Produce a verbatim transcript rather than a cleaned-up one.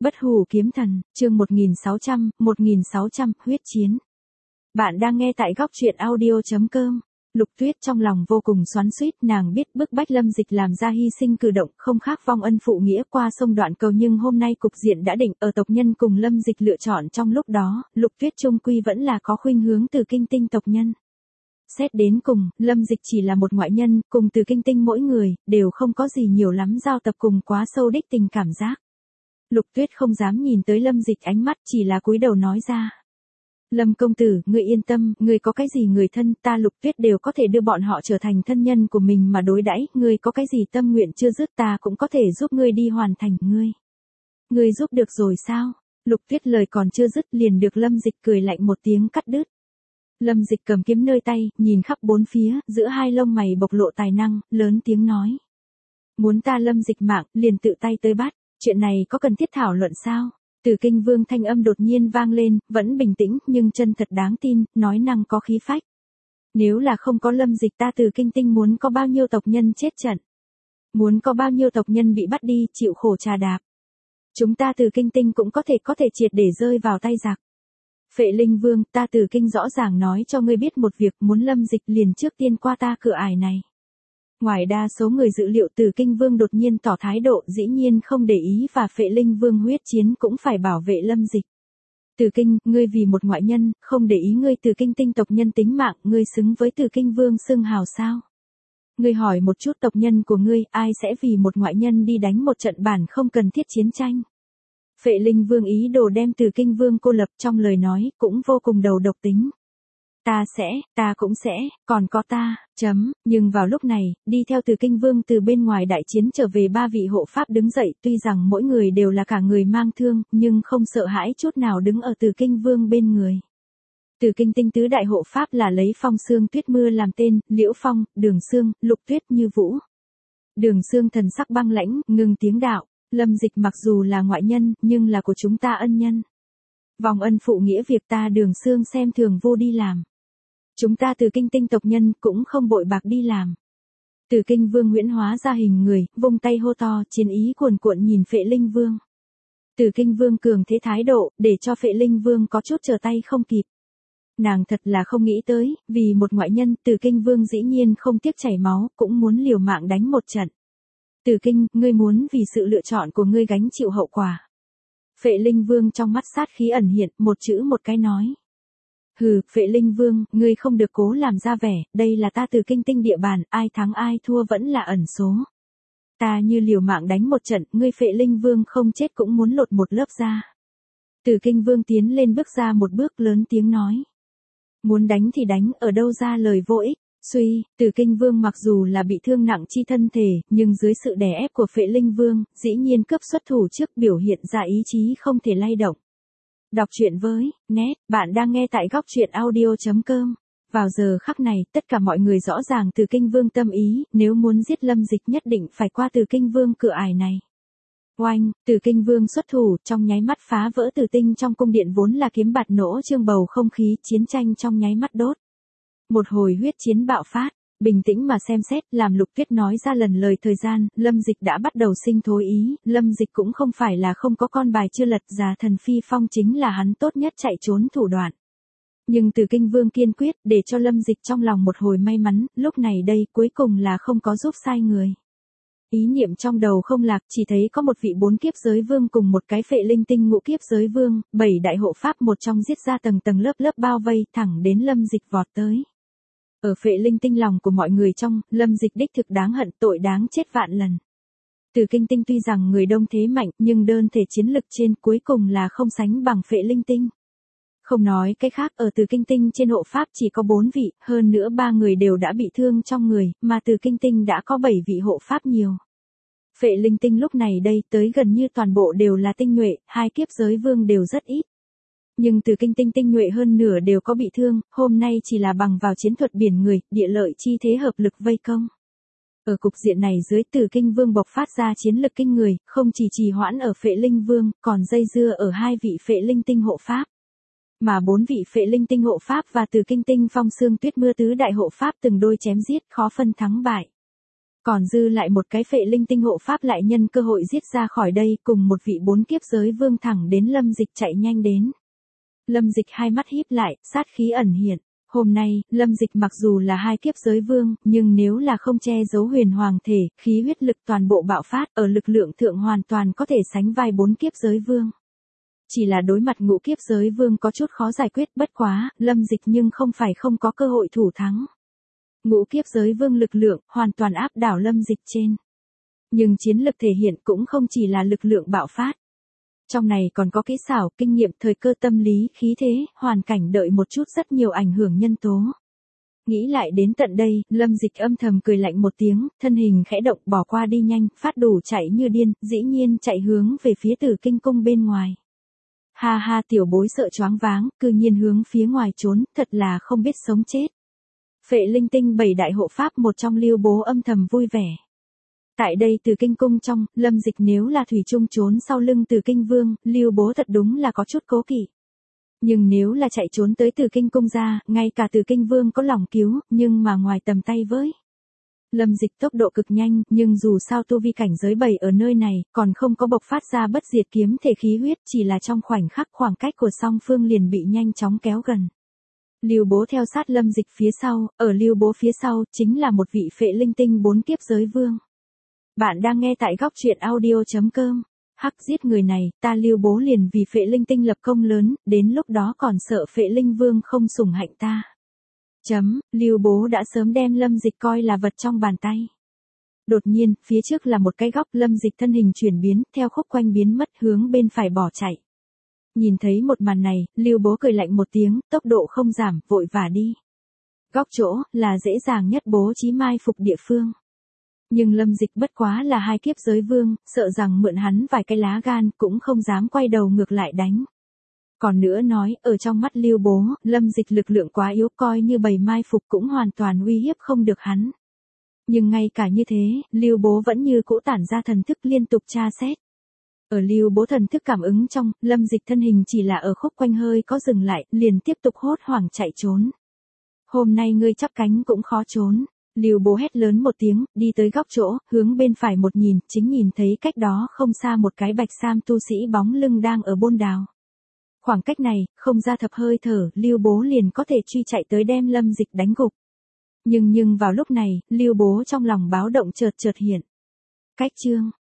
Bất hủ kiếm thần, chương một nghìn sáu trăm, một nghìn sáu trăm, huyết chiến. Bạn đang nghe tại góc truyện audio chấm com. Lục Tuyết trong lòng vô cùng xoắn xuýt, nàng biết bức bách Lâm Dịch làm ra hy sinh cử động không khác vong ân phụ nghĩa qua sông đoạn cầu, nhưng hôm nay cục diện đã định, ở tộc nhân cùng Lâm Dịch lựa chọn trong lúc đó, Lục Tuyết chung quy vẫn là có khuynh hướng Từ Kinh Tinh tộc nhân. Xét đến cùng, Lâm Dịch chỉ là một ngoại nhân, cùng Từ Kinh Tinh mỗi người, đều không có gì nhiều lắm giao tập cùng quá sâu đích tình cảm giác. Lục Tuyết không dám nhìn tới Lâm Dịch ánh mắt, chỉ là cúi đầu nói ra. Lâm công tử, ngươi yên tâm, ngươi có cái gì người thân, ta Lục Tuyết đều có thể đưa bọn họ trở thành thân nhân của mình mà đối đãi, ngươi có cái gì tâm nguyện chưa dứt ta cũng có thể giúp ngươi đi hoàn thành, ngươi. Ngươi giúp được rồi sao? Lục Tuyết lời còn chưa dứt liền được Lâm Dịch cười lạnh một tiếng cắt đứt. Lâm Dịch cầm kiếm nơi tay, nhìn khắp bốn phía, giữa hai lông mày bộc lộ tài năng, lớn tiếng nói. Muốn ta Lâm Dịch mạng, liền tự tay tới bắt. Chuyện này có cần thiết thảo luận sao? Từ Kinh Vương thanh âm đột nhiên vang lên, vẫn bình tĩnh, nhưng chân thật đáng tin, nói năng có khí phách. Nếu là không có Lâm Dịch ta Từ Kinh Tinh muốn có bao nhiêu tộc nhân chết trận? Muốn có bao nhiêu tộc nhân bị bắt đi, chịu khổ trà đạp? Chúng ta Từ Kinh Tinh cũng có thể có thể triệt để rơi vào tay giặc. Phệ Linh Vương, ta Từ Kinh rõ ràng nói cho ngươi biết một việc, muốn Lâm Dịch liền trước tiên qua ta cửa ải này. Ngoài đa số người dự liệu, Từ Kinh Vương đột nhiên tỏ thái độ, dĩ nhiên không để ý và Phệ Linh Vương huyết chiến cũng phải bảo vệ Lâm Dịch. Từ Kinh, ngươi vì một ngoại nhân, không để ý ngươi Từ Kinh Tinh tộc nhân tính mạng, ngươi xứng với Từ Kinh Vương xưng hào sao? Ngươi hỏi một chút tộc nhân của ngươi, ai sẽ vì một ngoại nhân đi đánh một trận bản không cần thiết chiến tranh? Phệ Linh Vương ý đồ đem Từ Kinh Vương cô lập, trong lời nói, cũng vô cùng đầu độc tính. Ta sẽ, ta cũng sẽ, còn có ta, chấm, nhưng vào lúc này, đi theo Từ Kinh Vương từ bên ngoài đại chiến trở về ba vị hộ pháp đứng dậy, tuy rằng mỗi người đều là cả người mang thương, nhưng không sợ hãi chút nào đứng ở Từ Kinh Vương bên người. Từ Kinh Tinh tứ đại hộ pháp là lấy Phong Sương Tuyết Mưa làm tên, Liễu Phong, Đường Sương, Lục Tuyết Như Vũ. Đường Sương thần sắc băng lãnh, ngừng tiếng đạo, Lâm Dịch mặc dù là ngoại nhân, nhưng là của chúng ta ân nhân. Vòng ân phụ nghĩa việc ta Đường Sương xem thường vô đi làm. Chúng ta Từ Kinh Tinh tộc nhân cũng không bội bạc đi làm. Từ Kinh Vương huyễn hóa ra hình người, vung tay hô to, chiến ý cuồn cuộn nhìn Phệ Linh Vương. Từ Kinh Vương cường thế thái độ, để cho Phệ Linh Vương có chút trở tay không kịp. Nàng thật là không nghĩ tới, vì một ngoại nhân, Từ Kinh Vương dĩ nhiên không tiếc chảy máu, cũng muốn liều mạng đánh một trận. Từ Kinh, ngươi muốn vì sự lựa chọn của ngươi gánh chịu hậu quả. Phệ Linh Vương trong mắt sát khí ẩn hiện, một chữ một cái nói. Hừ, Phệ Linh Vương, ngươi không được cố làm ra vẻ, đây là ta Từ Kinh Tinh địa bàn, ai thắng ai thua vẫn là ẩn số. Ta như liều mạng đánh một trận, ngươi Phệ Linh Vương không chết cũng muốn lột một lớp da. Từ Kinh Vương tiến lên bước ra một bước lớn tiếng nói. Muốn đánh thì đánh, ở đâu ra lời vô ích. Suy, Từ Kinh Vương mặc dù là bị thương nặng chi thân thể, nhưng dưới sự đè ép của Phệ Linh Vương, dĩ nhiên cấp xuất thủ trước biểu hiện ra ý chí không thể lay động. Đọc truyện với, nét, bạn đang nghe tại góc truyện audio chấm com. Vào giờ khắc này, tất cả mọi người rõ ràng Từ Kinh Vương tâm ý, nếu muốn giết Lâm Dịch nhất định phải qua Từ Kinh Vương cửa ải này. Oanh, Từ Kinh Vương xuất thủ, trong nháy mắt phá vỡ tử tinh trong cung điện vốn là kiếm bạt nỗ trương bầu không khí, chiến tranh trong nháy mắt đốt. Một hồi huyết chiến bạo phát, bình tĩnh mà xem xét, làm Lục Tuyết nói ra lần lời thời gian, Lâm Dịch đã bắt đầu sinh thối ý, Lâm Dịch cũng không phải là không có con bài chưa lật, Già Thần Phi Phong chính là hắn tốt nhất chạy trốn thủ đoạn. Nhưng Từ Kinh Vương kiên quyết, để cho Lâm Dịch trong lòng một hồi may mắn, lúc này đây cuối cùng là không có giúp sai người. Ý niệm trong đầu không lạc, chỉ thấy có một vị bốn kiếp giới vương cùng một cái Phệ Linh Tinh ngũ kiếp giới vương, bảy đại hộ pháp một trong giết ra tầng tầng lớp lớp bao vây, thẳng đến Lâm Dịch vọt tới. Ở Phệ Linh Tinh lòng của mọi người trong, Lâm Dịch đích thực đáng hận, tội đáng chết vạn lần. Từ Kinh Tinh tuy rằng người đông thế mạnh, nhưng đơn thể chiến lực trên cuối cùng là không sánh bằng Phệ Linh Tinh. Không nói cái khác, ở Từ Kinh Tinh trên hộ pháp chỉ có bốn vị, hơn nữa ba người đều đã bị thương trong người, mà Từ Kinh Tinh đã có bảy vị hộ pháp nhiều. Phệ Linh Tinh lúc này đây tới gần như toàn bộ đều là tinh nhuệ, hai kiếp giới vương đều rất ít. Nhưng Từ Kinh Tinh tinh nhuệ hơn nửa đều có bị thương, hôm nay chỉ là bằng vào chiến thuật biển người, địa lợi chi thế hợp lực vây công. Ở cục diện này dưới, Từ Kinh Vương bộc phát ra chiến lực kinh người, không chỉ trì hoãn ở Phệ Linh Vương, còn dây dưa ở hai vị Phệ Linh Tinh hộ pháp. Mà bốn vị Phệ Linh Tinh hộ pháp và Từ Kinh Tinh Phong Sương Tuyết Mưa tứ đại hộ pháp từng đôi chém giết, khó phân thắng bại. Còn dư lại một cái phệ linh tinh hộ pháp lại nhân cơ hội giết ra khỏi đây, cùng một vị bốn kiếp giới vương thẳng đến Lâm Dịch chạy nhanh đến. Lâm Dịch hai mắt híp lại, sát khí ẩn hiện. Hôm nay, Lâm Dịch mặc dù là hai kiếp giới vương, nhưng nếu là không che giấu huyền hoàng thể, khí huyết lực toàn bộ bạo phát, ở lực lượng thượng hoàn toàn có thể sánh vai bốn kiếp giới vương. Chỉ là đối mặt ngũ kiếp giới vương có chút khó giải quyết, bất quá, Lâm Dịch nhưng không phải không có cơ hội thủ thắng. Ngũ kiếp giới vương lực lượng, hoàn toàn áp đảo Lâm Dịch trên. Nhưng chiến lực thể hiện cũng không chỉ là lực lượng bạo phát. Trong này còn có kỹ xảo, kinh nghiệm, thời cơ, tâm lý, khí thế, hoàn cảnh đợi một chút rất nhiều ảnh hưởng nhân tố. Nghĩ lại đến tận đây, Lâm Dịch âm thầm cười lạnh một tiếng, thân hình khẽ động bỏ qua đi nhanh, phát đủ chạy như điên, dĩ nhiên chạy hướng về phía Tử Kinh cung bên ngoài. Ha ha, tiểu bối sợ choáng váng, cư nhiên hướng phía ngoài trốn, thật là không biết sống chết. Phệ linh tinh bảy đại hộ pháp một trong Lưu Bố âm thầm vui vẻ. Tại đây Tử Kinh cung trong, Lâm Dịch nếu là thủy chung trốn sau lưng Tử Kinh vương, Lưu Bố thật đúng là có chút cố kỵ. Nhưng nếu là chạy trốn tới Tử Kinh cung ra, ngay cả Tử Kinh vương có lòng cứu, nhưng mà ngoài tầm tay với. Lâm Dịch tốc độ cực nhanh, nhưng dù sao tu vi cảnh giới bảy ở nơi này, còn không có bộc phát ra bất diệt kiếm thể khí huyết, chỉ là trong khoảnh khắc khoảng cách của song phương liền bị nhanh chóng kéo gần. Lưu Bố theo sát Lâm Dịch phía sau, ở Lưu Bố phía sau, chính là một vị phệ linh tinh bốn kiếp giới vương. Bạn đang nghe tại góc truyện audio chấm com. Hắc, giết người này, ta Lưu Bố liền vì phệ linh tinh lập công lớn, đến lúc đó còn sợ phệ linh vương không sủng hạnh ta. Chấm, Lưu Bố đã sớm đem Lâm Dịch coi là vật trong bàn tay. Đột nhiên, phía trước là một cái góc, Lâm Dịch thân hình chuyển biến, theo khúc quanh biến mất hướng bên phải bỏ chạy. Nhìn thấy một màn này, Lưu Bố cười lạnh một tiếng, tốc độ không giảm, vội vã đi. Góc chỗ, là dễ dàng nhất bố trí mai phục địa phương. Nhưng Lâm Dịch bất quá là hai kiếp giới vương, sợ rằng mượn hắn vài cái lá gan cũng không dám quay đầu ngược lại đánh. Còn nữa nói, ở trong mắt Lưu Bố, Lâm Dịch lực lượng quá yếu, coi như bầy mai phục cũng hoàn toàn uy hiếp không được hắn. Nhưng ngay cả như thế, Lưu Bố vẫn như cũ tản ra thần thức liên tục tra xét. Ở Lưu Bố thần thức cảm ứng trong, Lâm Dịch thân hình chỉ là ở khúc quanh hơi có dừng lại, liền tiếp tục hốt hoảng chạy trốn. Hôm nay ngươi chắp cánh cũng khó trốn. Lưu Bố hét lớn một tiếng, đi tới góc chỗ, hướng bên phải một nhìn, chính nhìn thấy cách đó không xa một cái bạch sam tu sĩ bóng lưng đang ở bôn đào. Khoảng cách này, không ra thập hơi thở, Lưu Bố liền có thể truy chạy tới đem Lâm Dịch đánh gục. Nhưng nhưng vào lúc này, Lưu Bố trong lòng báo động chợt chợt hiện. Cách chương,